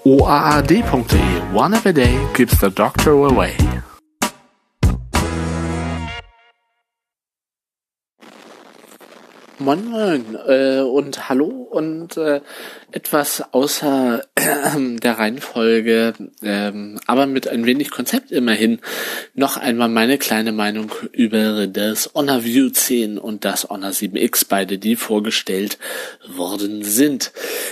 oaad.de. One every day keeps the doctor away. Moin Moin und hallo und etwas außer der Reihenfolge, aber mit ein wenig Konzept immerhin, noch einmal meine kleine Meinung über das Honor View 10 und das Honor 7X, beide die vorgestellt worden sind.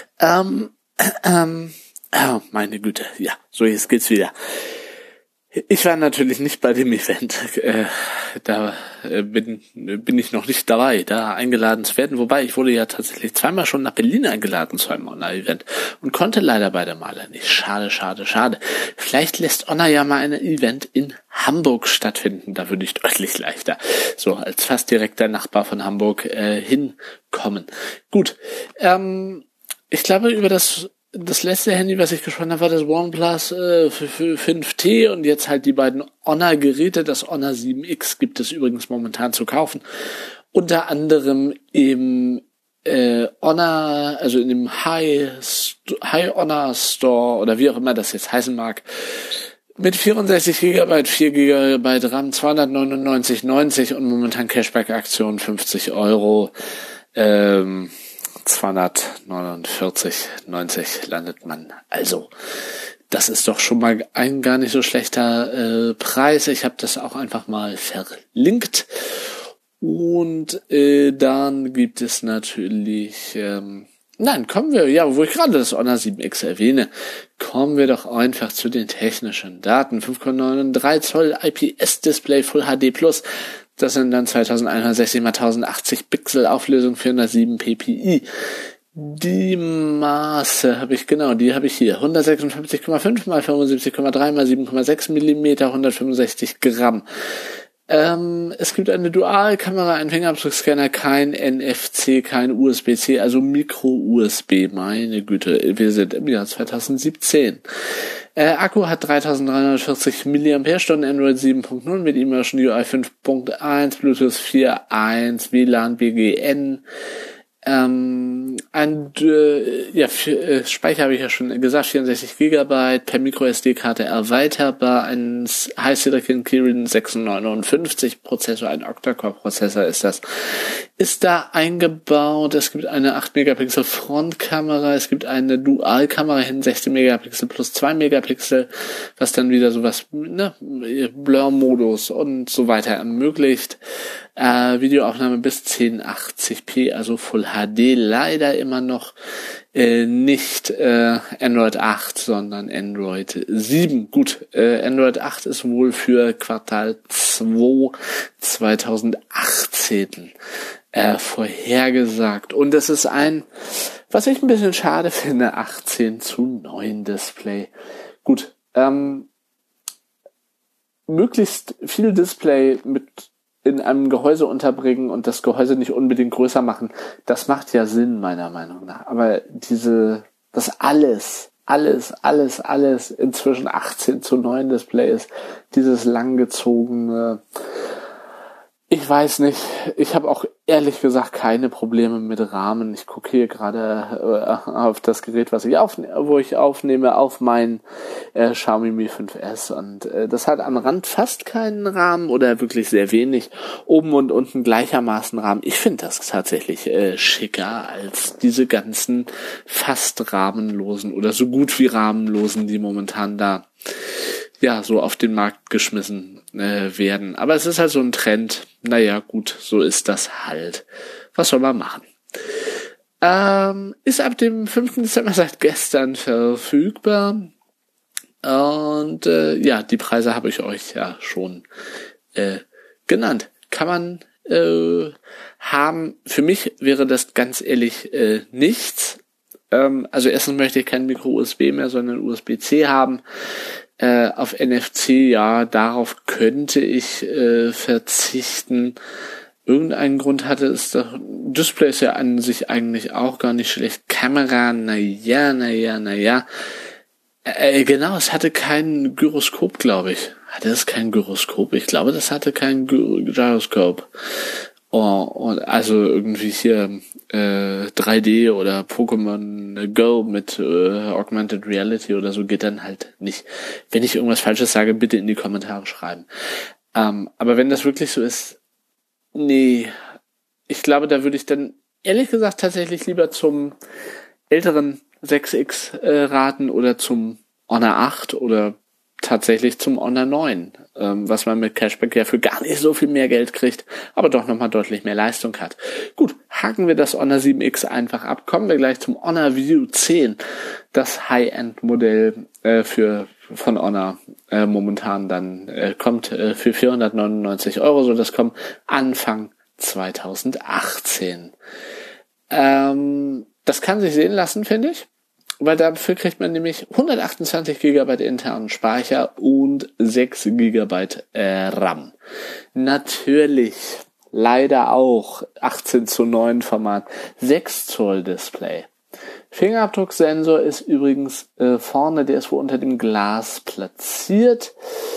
Oh, meine Güte, ja, so jetzt geht's wieder. Ich war natürlich nicht bei dem Event, da bin ich noch nicht dabei, da eingeladen zu werden, wobei ich wurde ja tatsächlich zweimal schon nach Berlin eingeladen zu einem Honor-Event und konnte leider beide Male nicht. Schade. Vielleicht lässt Honor ja mal ein Event in Hamburg stattfinden, da würde ich deutlich leichter, so als fast direkter Nachbar von Hamburg, hinkommen. Gut, ich glaube über das letzte Handy, was ich gesprochen habe, war das OnePlus 5T und jetzt halt die beiden Honor-Geräte. Das Honor 7X gibt es übrigens momentan zu kaufen. Unter anderem im Honor, also in dem High Honor Store oder wie auch immer das jetzt heißen mag. Mit 64 GB, 4 GB RAM, 299,90 und momentan Cashback-Aktion 50 €. 249,90 landet man. Also, das ist doch schon mal ein gar nicht so schlechter Preis. Ich habe das auch einfach mal verlinkt. Und dann gibt es natürlich... kommen wir, ja, wo ich gerade das Honor 7X erwähne, kommen wir doch einfach zu den technischen Daten. 5,93 Zoll IPS-Display Full HD+. Das sind dann 2160 x 1080 Pixel, Auflösung 407 ppi. Die Maße habe ich hier. 156,5 x 75,3 x 7,6 mm, 165 Gramm. Es gibt eine Dualkamera, einen Fingerabdruckscanner, kein NFC, kein USB-C, also Micro-USB. Meine Güte, wir sind im Jahr 2017. Akku hat 3340 mAh, Android 7.0 mit Immersion UI 5.1, Bluetooth 4.1, WLAN, BGN. Speicher habe ich ja schon gesagt, 64 GB, per MicroSD-Karte erweiterbar, ein High-Silicon Kirin 659 Prozessor, ein Octa-Core-Prozessor ist da eingebaut. Es gibt eine 8 Megapixel Frontkamera, es gibt eine Dualkamera hin, 16 Megapixel plus 2 Megapixel, was dann wieder sowas, Blur-Modus und so weiter ermöglicht. Videoaufnahme bis 1080p, also Full HD, leider immer noch nicht Android 8, sondern Android 7. Gut, Android 8 ist wohl für Quartal 2 2018 vorhergesagt. Und es ist was ich ein bisschen schade finde, 18:9 Display. Gut, möglichst viel Display mit in einem Gehäuse unterbringen und das Gehäuse nicht unbedingt größer machen, das macht ja Sinn, meiner Meinung nach. Aber das alles inzwischen 18:9 Display ist, dieses langgezogene, ich weiß nicht, ich habe auch ehrlich gesagt keine Probleme mit Rahmen. Ich gucke hier gerade auf das Gerät, wo ich aufnehme, auf mein Xiaomi Mi 5S und das hat am Rand fast keinen Rahmen oder wirklich sehr wenig. Oben und unten gleichermaßen Rahmen. Ich finde das tatsächlich schicker als diese ganzen fast rahmenlosen oder so gut wie rahmenlosen, die momentan da so auf den Markt geschmissen werden. Aber es ist halt so ein Trend. Naja, gut, so ist das halt. Was soll man machen? Ist ab dem 5. Dezember seit gestern verfügbar. Und die Preise habe ich euch ja schon genannt. Kann man haben. Für mich wäre das ganz ehrlich nichts. Also erstens möchte ich kein Micro-USB mehr, sondern USB-C haben. Auf NFC, ja, darauf könnte ich verzichten. Irgendeinen Grund hatte es doch. Display ist ja an sich eigentlich auch gar nicht schlecht. Kamera, naja. Genau, es hatte kein Gyroskop, glaube ich. Hatte es kein Gyroskop? Ich glaube, das hatte kein Gyroskop. und also irgendwie hier 3D oder Pokémon Go mit Augmented Reality oder so geht dann halt nicht. Wenn ich irgendwas Falsches sage, bitte in die Kommentare schreiben. Aber wenn das wirklich so ist, nee, ich glaube, da würde ich dann ehrlich gesagt tatsächlich lieber zum älteren 6X raten oder zum Honor 8 oder tatsächlich zum Honor 9, was man mit Cashback ja für gar nicht so viel mehr Geld kriegt, aber doch nochmal deutlich mehr Leistung hat. Gut, haken wir das Honor 7X einfach ab, kommen wir gleich zum Honor View 10, das High-End-Modell von Honor momentan dann kommt für 499 €, so das kommt Anfang 2018. Das kann sich sehen lassen, finde ich. Weil dafür kriegt man nämlich 128 GB internen Speicher und 6 GB RAM. Natürlich, leider auch 18:9 Format, 6 Zoll Display. Fingerabdrucksensor ist übrigens vorne, der ist wohl unter dem Glas platziert.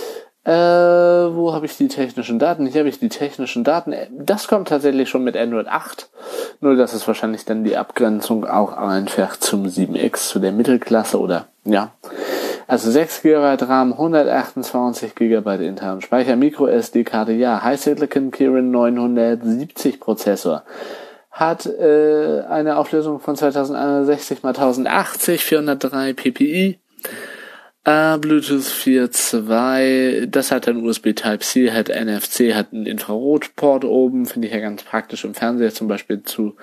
Wo habe ich die technischen Daten? Hier habe ich die technischen Daten. Das kommt tatsächlich schon mit Android 8. Nur das ist wahrscheinlich dann die Abgrenzung auch einfach zum 7X, zu der Mittelklasse oder, ja. Also 6 GB RAM, 128 GB internen Speicher, Micro-SD-Karte, ja. High Silicon Kirin 970 Prozessor. Hat eine Auflösung von 2160 x 1080, 403 ppi. Bluetooth 4.2, das hat dann USB Type-C, hat NFC, hat einen Infrarotport oben, finde ich ja ganz praktisch im Fernseher zum Beispiel zu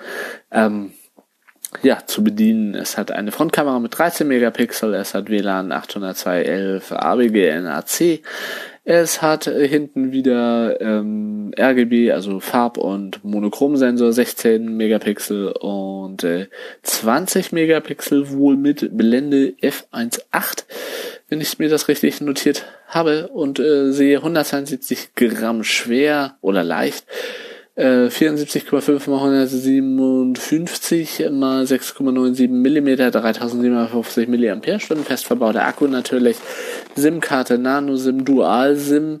bedienen. Es hat eine Frontkamera mit 13 Megapixel, es hat WLAN 802.11, ABG, NAC, es hat hinten wieder RGB, also Farb- und Monochromsensor, 16 Megapixel und 20 Megapixel wohl mit Blende f1.8, wenn ich mir das richtig notiert habe, und sehe 172 Gramm schwer oder leicht. 74,5 x 157 x 6,97 mm, 3750 mAh, fest verbauter Akku natürlich, SIM-Karte, Nano-SIM, Dual-SIM,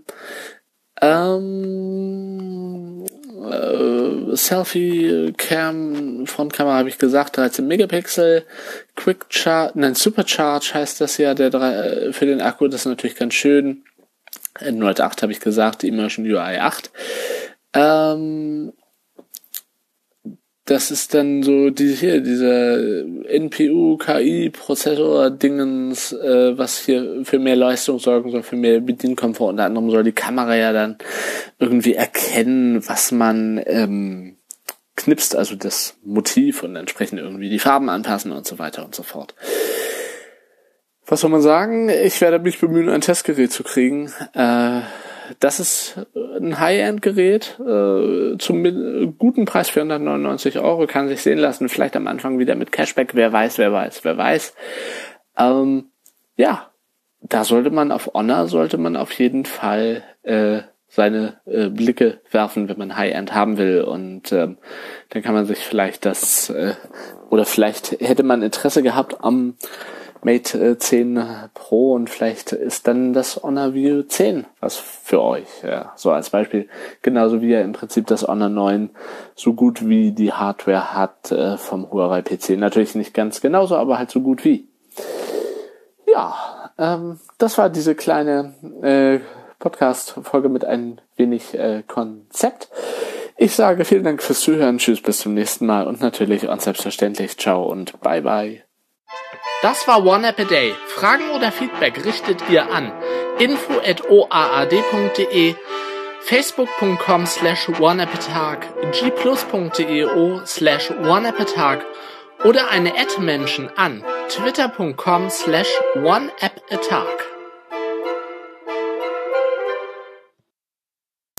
Selfie-Cam, Frontkamera habe ich gesagt, 13 Megapixel, Supercharge heißt das ja, für den Akku, das ist natürlich ganz schön. Android 8 habe ich gesagt, Immersion UI 8. Das ist dann so dieser NPU-KI-Prozessor-Dingens, was hier für mehr Leistung sorgen soll, für mehr Bedienkomfort. Unter anderem soll die Kamera ja dann irgendwie erkennen, was man knipst, also das Motiv, und entsprechend irgendwie die Farben anpassen und so weiter und so fort. Was soll man sagen? Ich werde mich bemühen, ein Testgerät zu kriegen. Das ist ein High-End-Gerät zum guten Preis, 499 €, kann sich sehen lassen, vielleicht am Anfang wieder mit Cashback, wer weiß. Da sollte man auf jeden Fall seine Blicke werfen, wenn man High-End haben will, und dann kann man sich vielleicht vielleicht hätte man Interesse gehabt am Mate 10 Pro und vielleicht ist dann das Honor View 10 was für euch. Ja, so als Beispiel. Genauso wie ja im Prinzip das Honor 9 so gut wie die Hardware hat vom Huawei PC. Natürlich nicht ganz genauso, aber halt so gut wie. Ja, das war diese kleine Podcast-Folge mit ein wenig Konzept. Ich sage vielen Dank fürs Zuhören. Tschüss, bis zum nächsten Mal und natürlich und selbstverständlich ciao und bye bye. Das war One App a Day. Fragen oder Feedback richtet ihr an info@oaad.de, facebook.com/oneappatag, gplus.io/oneappatag oder eine @Menschen an twitter.com/oneappatag.